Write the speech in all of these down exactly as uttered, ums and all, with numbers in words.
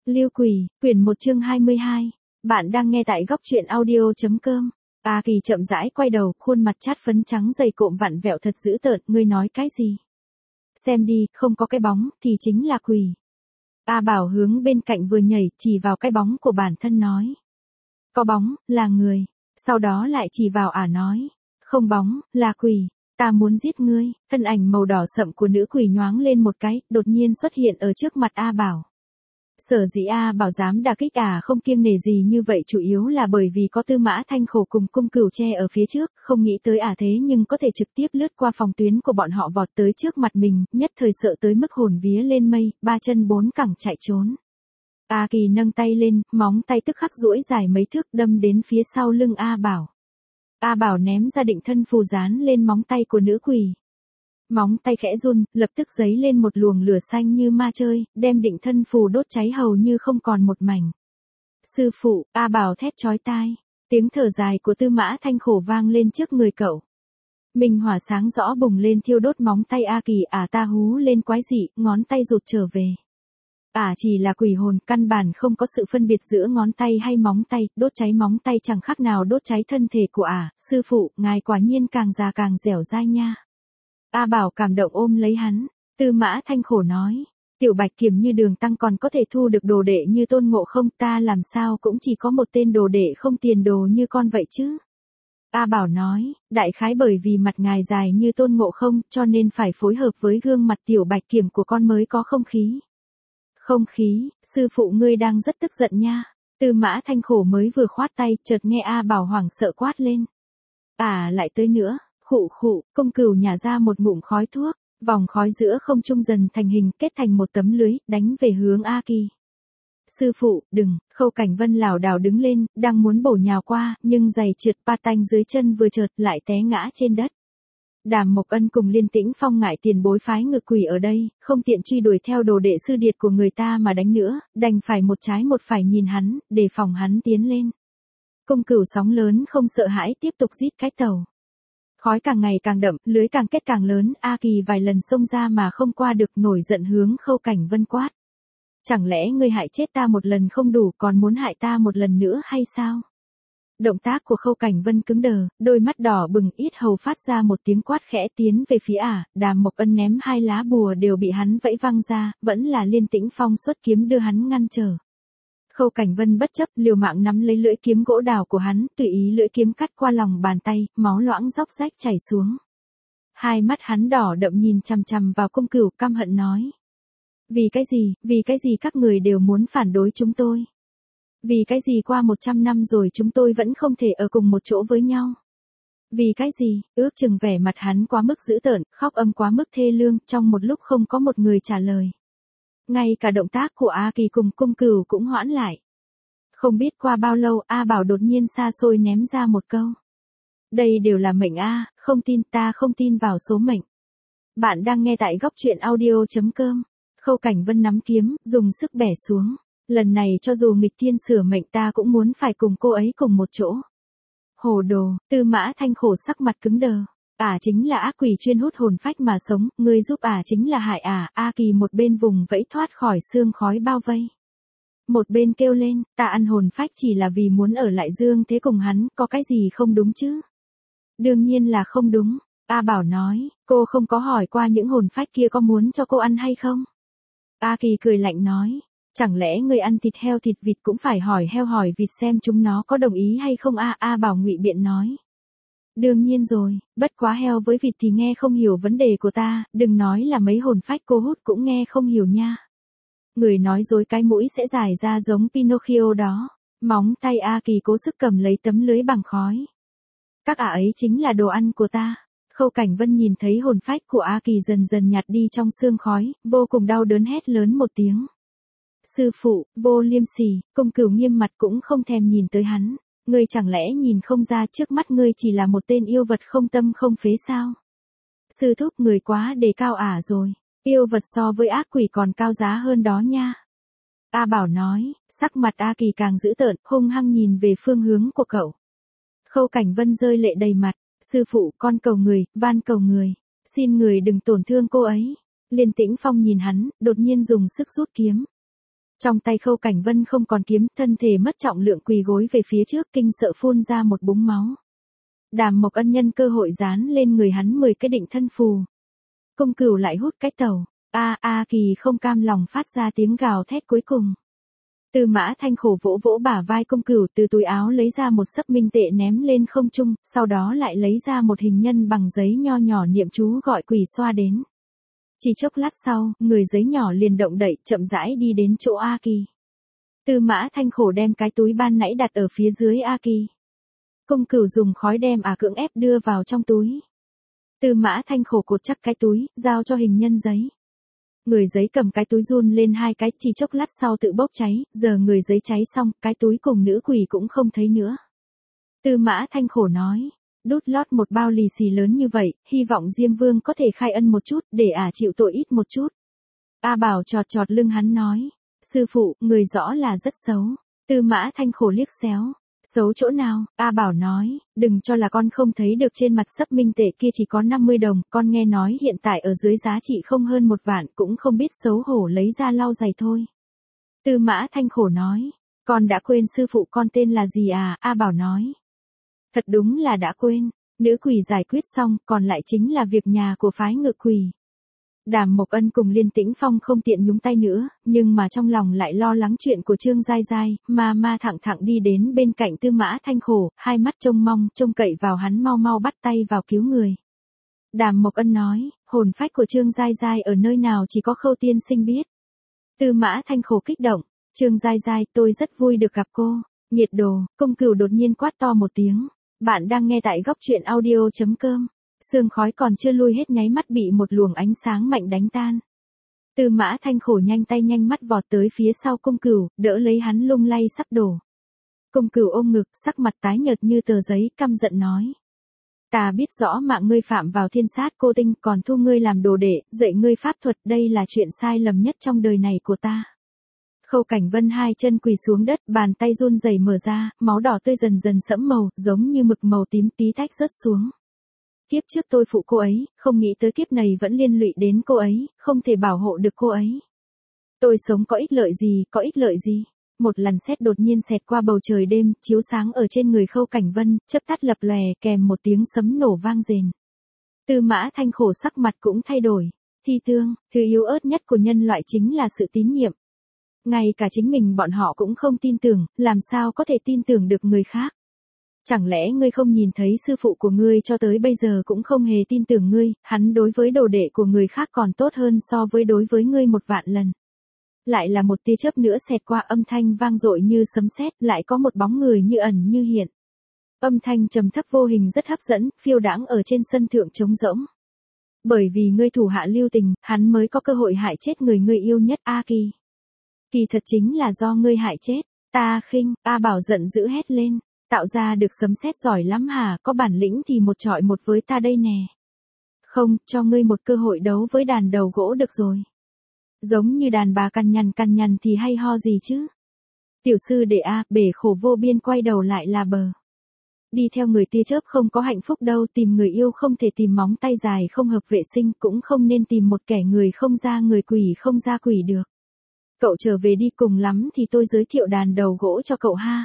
Lưu Quỷ, quyển một chương hai mươi hai. Bạn đang nghe tại góc truyện audio.com. A Kỳ chậm rãi quay đầu, khuôn mặt chát phấn trắng dày cộm vặn vẹo thật dữ tợn, ngươi nói cái gì? Xem đi, không có cái bóng, thì chính là quỷ. A Bảo hướng bên cạnh vừa nhảy, chỉ vào cái bóng của bản thân nói. Có bóng, là người. Sau đó lại chỉ vào ả nói. Không bóng, là quỷ. Ta muốn giết ngươi. Thân ảnh màu đỏ sậm của nữ quỷ nhoáng lên một cái, đột nhiên xuất hiện ở trước mặt A Bảo. Sở dĩ A Bảo dám đả kích ả không kiêng nể gì như vậy chủ yếu là bởi vì có Tư Mã Thanh Khổ cùng Cung Cửu che ở phía trước, không nghĩ tới ả thế nhưng có thể trực tiếp lướt qua phòng tuyến của bọn họ vọt tới trước mặt mình, nhất thời sợ tới mức hồn vía lên mây, ba chân bốn cẳng chạy trốn. A Kỳ nâng tay lên, móng tay tức khắc duỗi dài mấy thước đâm đến phía sau lưng A Bảo. A Bảo ném ra định thân phù dán lên móng tay của nữ quỷ. Móng tay khẽ run, lập tức giấy lên một luồng lửa xanh như ma chơi, đem định thân phù đốt cháy hầu như không còn một mảnh. Sư phụ, A Bảo thét chói tai. Tiếng thở dài của Tư Mã Thanh Khổ vang lên trước người cậu. Minh hỏa sáng rõ bùng lên thiêu đốt móng tay A Kỳ, ả ta hú lên quái dị, ngón tay rụt trở về. Ả chỉ là quỷ hồn, căn bản không có sự phân biệt giữa ngón tay hay móng tay, đốt cháy móng tay chẳng khác nào đốt cháy thân thể của ả. Sư phụ, ngài quả nhiên càng già càng dẻo dai nha. A Bảo cảm động ôm lấy hắn. Tư Mã Thanh Khổ nói. Tiểu Bạch Kiểm như Đường Tăng còn có thể thu được đồ đệ như Tôn Ngộ Không, ta làm sao cũng chỉ có một tên đồ đệ không tiền đồ như con vậy chứ. A Bảo nói, đại khái bởi vì mặt ngài dài như Tôn Ngộ Không cho nên phải phối hợp với gương mặt Tiểu Bạch Kiểm của con mới có không khí. Không khí, sư phụ ngươi đang rất tức giận nha. Tư Mã Thanh Khổ mới vừa khoát tay, chợt nghe A Bảo hoảng sợ quát lên. À lại tới nữa. Khụ khụ, Cung Cửu nhả ra một ngụm khói thuốc, vòng khói giữa không trung dần thành hình, kết thành một tấm lưới, đánh về hướng A Kỳ. Sư phụ, đừng, Khâu Cảnh Vân lảo đảo đứng lên, đang muốn bổ nhào qua, nhưng giày trượt pa tanh dưới chân vừa trượt lại té ngã trên đất. Đàm Mộc Ân cùng Liên Tĩnh Phong ngại tiền bối phái ngự quỷ ở đây, không tiện truy đuổi theo đồ đệ sư điệt của người ta mà đánh nữa, đành phải một trái một phải nhìn hắn, để phòng hắn tiến lên. Cung Cửu sóng lớn không sợ hãi tiếp tục rít cái tàu. Khói càng ngày càng đậm, lưới càng kết càng lớn, A Kỳ vài lần xông ra mà không qua được, nổi giận hướng Khâu Cảnh Vân quát. Chẳng lẽ ngươi hại chết ta một lần không đủ còn muốn hại ta một lần nữa hay sao? Động tác của Khâu Cảnh Vân cứng đờ, đôi mắt đỏ bừng, yết hầu phát ra một tiếng quát khẽ tiến về phía ả, Đàm Mộc Ân ném hai lá bùa đều bị hắn vẫy văng ra, vẫn là Liên Tĩnh Phong xuất kiếm đưa hắn ngăn trở. Khâu Cảnh Vân bất chấp, liều mạng nắm lấy lưỡi kiếm gỗ đào của hắn, tùy ý lưỡi kiếm cắt qua lòng bàn tay, máu loãng róc rách chảy xuống. Hai mắt hắn đỏ đậm nhìn chằm chằm vào Cung Cửu, căm hận nói. Vì cái gì, vì cái gì các người đều muốn phản đối chúng tôi? Vì cái gì qua một trăm năm rồi chúng tôi vẫn không thể ở cùng một chỗ với nhau? Vì cái gì, ước chừng vẻ mặt hắn quá mức dữ tợn, khóc âm quá mức thê lương, trong một lúc không có một người trả lời. Ngay cả động tác của A Kỳ cùng Cung Cửu cũng hoãn lại. Không biết qua bao lâu, A Bảo đột nhiên xa xôi ném ra một câu. Đây đều là mệnh A, không tin, ta không tin vào số mệnh. Bạn đang nghe tại góc truyện audio.com. Khâu Cảnh Vân nắm kiếm, dùng sức bẻ xuống. Lần này cho dù nghịch thiên sửa mệnh ta cũng muốn phải cùng cô ấy cùng một chỗ. Hồ đồ, Tư Mã Thanh Khổ sắc mặt cứng đờ. Ả chính là ác quỷ chuyên hút hồn phách mà sống, ngươi giúp ả chính là hại ả. A Kỳ một bên vùng vẫy thoát khỏi xương khói bao vây. Một bên kêu lên, ta ăn hồn phách chỉ là vì muốn ở lại dương thế cùng hắn, có cái gì không đúng chứ? Đương nhiên là không đúng. A Bảo nói, cô không có hỏi qua những hồn phách kia có muốn cho cô ăn hay không? A Kỳ cười lạnh nói, chẳng lẽ người ăn thịt heo thịt vịt cũng phải hỏi heo hỏi vịt xem chúng nó có đồng ý hay không? A A Bảo ngụy biện nói. Đương nhiên rồi, bất quá heo với vịt thì nghe không hiểu vấn đề của ta, đừng nói là mấy hồn phách cô hút cũng nghe không hiểu nha. Người nói dối cái mũi sẽ dài ra giống Pinocchio đó. Móng tay A Kỳ cố sức cầm lấy tấm lưới bằng khói. Các ả ấy chính là đồ ăn của ta. Khâu Cảnh Vân nhìn thấy hồn phách của A Kỳ dần dần nhạt đi trong sương khói, vô cùng đau đớn hét lớn một tiếng. Sư phụ, vô liêm sỉ, Cung Cửu nghiêm mặt cũng không thèm nhìn tới hắn. Ngươi chẳng lẽ nhìn không ra trước mắt ngươi chỉ là một tên yêu vật không tâm không phế sao? Sư thúc người quá đề cao ả rồi, yêu vật so với ác quỷ còn cao giá hơn đó nha. A Bảo nói, sắc mặt A Kỳ càng dữ tợn, hung hăng nhìn về phương hướng của cậu. Khâu Cảnh Vân rơi lệ đầy mặt, sư phụ con cầu người, van cầu người, xin người đừng tổn thương cô ấy. Liên Tĩnh Phong nhìn hắn, đột nhiên dùng sức rút kiếm. Trong tay Khâu Cảnh Vân không còn kiếm, thân thể mất trọng lượng quỳ gối về phía trước, kinh sợ phun ra một búng máu. Đàm Mộc Ân nhân cơ hội dán lên người hắn mười cái định thân phù. Công Cửu lại hút cái tẩu, a a Kỳ không cam lòng phát ra tiếng gào thét cuối cùng. Tư Mã Thanh khổ vỗ vỗ bả vai Công Cửu, từ túi áo lấy ra một xấp minh tệ ném lên không trung, sau đó lại lấy ra một hình nhân bằng giấy nho nhỏ niệm chú gọi quỷ xoa đến. Chỉ chốc lát sau, người giấy nhỏ liền động đậy, chậm rãi đi đến chỗ A Kỳ. Tư Mã Thanh khổ đem cái túi ban nãy đặt ở phía dưới A Kỳ. Công Cửu dùng khói đem à cưỡng ép đưa vào trong túi. Tư Mã Thanh khổ cột chắc cái túi, giao cho hình nhân giấy. Người giấy cầm cái túi run lên hai cái, chỉ chốc lát sau tự bốc cháy, giờ người giấy cháy xong, cái túi cùng nữ quỷ cũng không thấy nữa. Tư Mã Thanh khổ nói, đút lót một bao lì xì lớn như vậy, hy vọng Diêm Vương có thể khai ân một chút, để ả chịu tội ít một chút. A Bảo chọt chọt lưng hắn nói, sư phụ, người rõ là rất xấu. Tư Mã Thanh khổ liếc xéo. Xấu chỗ nào? A Bảo nói, đừng cho là con không thấy được trên mặt xấp minh tệ kia chỉ có năm mươi đồng, con nghe nói hiện tại ở dưới giá trị không hơn một vạn, cũng không biết xấu hổ lấy ra lau giày thôi. Tư Mã Thanh khổ nói, con đã quên sư phụ con tên là gì à? A Bảo nói, thật đúng là đã quên. Nữ quỷ giải quyết xong, còn lại chính là việc nhà của phái Ngự Quỷ. Đàm Mộc Ân cùng Liên Tĩnh Phong không tiện nhúng tay nữa, nhưng mà trong lòng lại lo lắng chuyện của Trương Giai Giai, mà ma thẳng thẳng đi đến bên cạnh Tư Mã Thanh khổ, hai mắt trông mong, trông cậy vào hắn mau mau bắt tay vào cứu người. Đàm Mộc Ân nói, hồn phách của Trương Giai Giai ở nơi nào chỉ có Khâu tiên sinh biết. Tư Mã Thanh khổ kích động, Trương Giai Giai, tôi rất vui được gặp cô. Nhiệt Đồ, Công Cửu đột nhiên quát to một tiếng. Bạn đang nghe tại góc truyện audio chấm com. Sương khói còn chưa lui hết nháy mắt bị một luồng ánh sáng mạnh đánh tan. Tư Mã Thanh khổ nhanh tay nhanh mắt vọt tới phía sau Công Cửu, đỡ lấy hắn lung lay sắp đổ. Công Cửu ôm ngực, sắc mặt tái nhợt như tờ giấy, căm giận nói. Ta biết rõ mạng ngươi phạm vào thiên sát cô tinh, còn thu ngươi làm đồ đệ, dạy ngươi pháp thuật, đây là chuyện sai lầm nhất trong đời này của ta. Khâu Cảnh Vân hai chân quỳ xuống đất, bàn tay run rẩy mở ra, máu đỏ tươi dần dần sẫm màu, giống như mực màu tím tí tách rớt xuống. Kiếp trước tôi phụ cô ấy, không nghĩ tới kiếp này vẫn liên lụy đến cô ấy, không thể bảo hộ được cô ấy. Tôi sống có ích lợi gì, có ích lợi gì? Một làn sét đột nhiên xẹt qua bầu trời đêm, chiếu sáng ở trên người Khâu Cảnh Vân, chớp tắt lập lòe, kèm một tiếng sấm nổ vang rền. Tư Mã Thanh khổ sắc mặt cũng thay đổi. Thi tương, thứ yếu ớt nhất của nhân loại chính là sự tín nhiệm. Ngay cả chính mình bọn họ cũng không tin tưởng, làm sao có thể tin tưởng được người khác. Chẳng lẽ ngươi không nhìn thấy sư phụ của ngươi cho tới bây giờ cũng không hề tin tưởng ngươi, hắn đối với đồ đệ của người khác còn tốt hơn so với đối với ngươi một vạn lần. Lại là một tia chớp nữa xẹt qua, âm thanh vang dội như sấm sét, lại có một bóng người như ẩn như hiện. Âm thanh trầm thấp vô hình rất hấp dẫn, phiêu đãng ở trên sân thượng trống rỗng. Bởi vì ngươi thủ hạ lưu tình, hắn mới có cơ hội hại chết người ngươi yêu nhất. A Kỳ. Kỳ thật chính là do ngươi hại chết. Ta khinh. A Bảo giận dữ hét lên. Tạo ra được sấm sét giỏi lắm hả, có bản lĩnh thì một trọi một với ta đây nè. Không, cho ngươi một cơ hội đấu với đàn đầu gỗ được rồi. Giống như đàn bà cằn nhằn cằn nhằn thì hay ho gì chứ. Tiểu sư đệ A, bể khổ vô biên quay đầu lại là bờ. Đi theo người tia chớp không có hạnh phúc đâu, tìm người yêu không thể tìm móng tay dài không hợp vệ sinh, cũng không nên tìm một kẻ người không ra người quỷ không ra quỷ được. Cậu trở về đi, cùng lắm thì tôi giới thiệu đàn đầu gỗ cho cậu ha.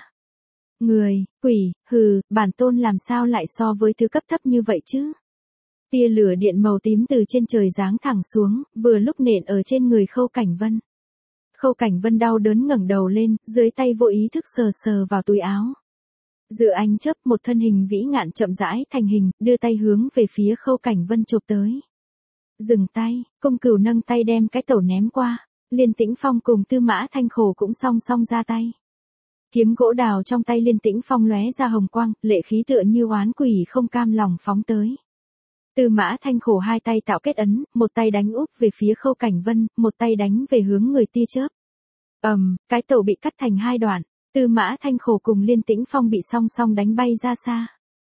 Người, quỷ, hừ, bản tôn làm sao lại so với thứ cấp thấp như vậy chứ? Tia lửa điện màu tím từ trên trời giáng thẳng xuống, vừa lúc nện ở trên người Khâu Cảnh Vân. Khâu Cảnh Vân đau đớn ngẩng đầu lên, dưới tay vô ý thức sờ sờ vào túi áo. Giữa ánh chớp, một thân hình vĩ ngạn chậm rãi thành hình, đưa tay hướng về phía Khâu Cảnh Vân chụp tới. Dừng tay, Công Cửu nâng tay đem cái tẩu ném qua, Liên Tĩnh Phong cùng Tư Mã Thanh khổ cũng song song ra tay. Kiếm gỗ đào trong tay Liên Tĩnh Phong lóe ra hồng quang, lệ khí tựa như oán quỷ không cam lòng phóng tới. Tư Mã Thanh khổ hai tay tạo kết ấn, một tay đánh úp về phía Khâu Cảnh Vân, một tay đánh về hướng người tia chớp. Ầm, um, cái tẩu bị cắt thành hai đoạn, Tư Mã Thanh khổ cùng Liên Tĩnh Phong bị song song đánh bay ra xa.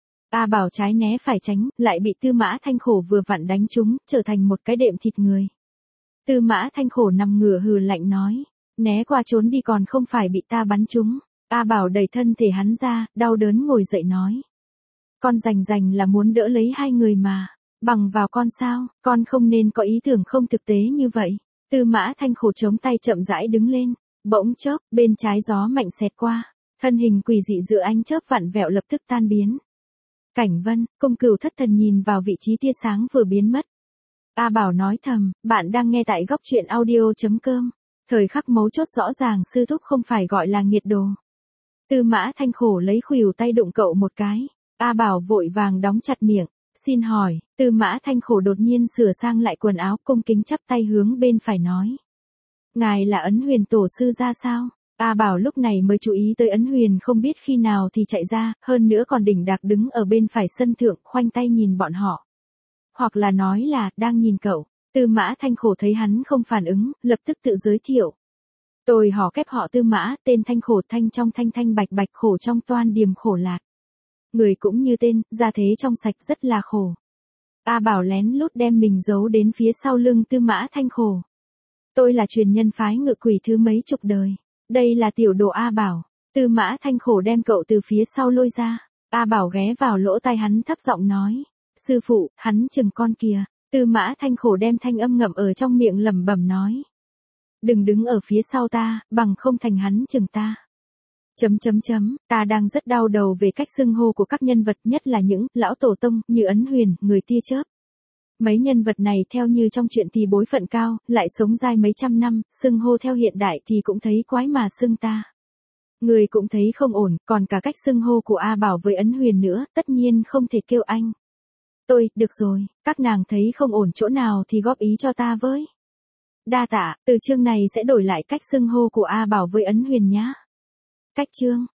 A Bảo trái né phải tránh, lại bị Tư Mã Thanh khổ vừa vặn đánh trúng, trở thành một cái đệm thịt người. Tư Mã Thanh khổ nằm ngửa hừ lạnh nói, né qua trốn đi còn không phải bị ta bắn trúng. A Bảo đẩy thân thể hắn ra, đau đớn ngồi dậy nói. Con rành rành là muốn đỡ lấy hai người mà, bằng vào con sao, con không nên có ý tưởng không thực tế như vậy. Tư Mã Thanh khổ chống tay chậm rãi đứng lên. Bỗng chốc, bên trái gió mạnh xẹt qua, thân hình quỷ dị giữa ánh chớp vặn vẹo lập tức tan biến. Cảnh Vân, Cung Cửu thất thần nhìn vào vị trí tia sáng vừa biến mất. A Bảo nói thầm, bạn đang nghe tại góc truyện audio.com. Thời khắc mấu chốt rõ ràng sư thúc không phải gọi là nghiệt đồ. Tư Mã Thanh khổ lấy khuỷu tay đụng cậu một cái. A Bảo vội vàng đóng chặt miệng. Xin hỏi, Tư Mã Thanh khổ đột nhiên sửa sang lại quần áo, cung kính chắp tay hướng bên phải nói. Ngài là Ấn Huyền tổ sư ra sao? A Bảo lúc này mới chú ý tới Ấn Huyền không biết khi nào thì chạy ra, hơn nữa còn đỉnh đạc đứng ở bên phải sân thượng, khoanh tay nhìn bọn họ. Hoặc là nói là, đang nhìn cậu. Tư Mã Thanh khổ thấy hắn không phản ứng, lập tức tự giới thiệu. Tôi họ kép họ Tư Mã, tên Thanh khổ, thanh trong thanh thanh bạch bạch, khổ trong toan điềm khổ lạc. Người cũng như tên, ra thế trong sạch rất là khổ. A Bảo lén lút đem mình giấu đến phía sau lưng Tư Mã Thanh khổ. Tôi là truyền nhân phái Ngự Quỷ thứ mấy chục đời. Đây là tiểu đồ A Bảo. Tư Mã Thanh khổ đem cậu từ phía sau lôi ra. A Bảo ghé vào lỗ tai hắn thấp giọng nói. Sư phụ, hắn chừng con kìa. Tư Mã Thanh khổ đem thanh âm ngậm ở trong miệng lẩm bẩm nói. Đừng đứng ở phía sau ta, bằng không thành hắn chừng ta. Chấm chấm chấm, ta đang rất đau đầu về cách xưng hô của các nhân vật, nhất là những lão tổ tông như Ấn Huyền, người tia chớp. Mấy nhân vật này theo như trong chuyện thì bối phận cao, lại sống dai mấy trăm năm, xưng hô theo hiện đại thì cũng thấy quái mà xưng ta. Người cũng thấy không ổn, còn cả cách xưng hô của A Bảo với Ấn Huyền nữa, tất nhiên không thể kêu anh. Tôi, được rồi, các nàng thấy không ổn chỗ nào thì góp ý cho ta với. Đa tạ, từ chương này sẽ đổi lại cách xưng hô của A Bảo với Ấn Huyền nhá. Cách chương.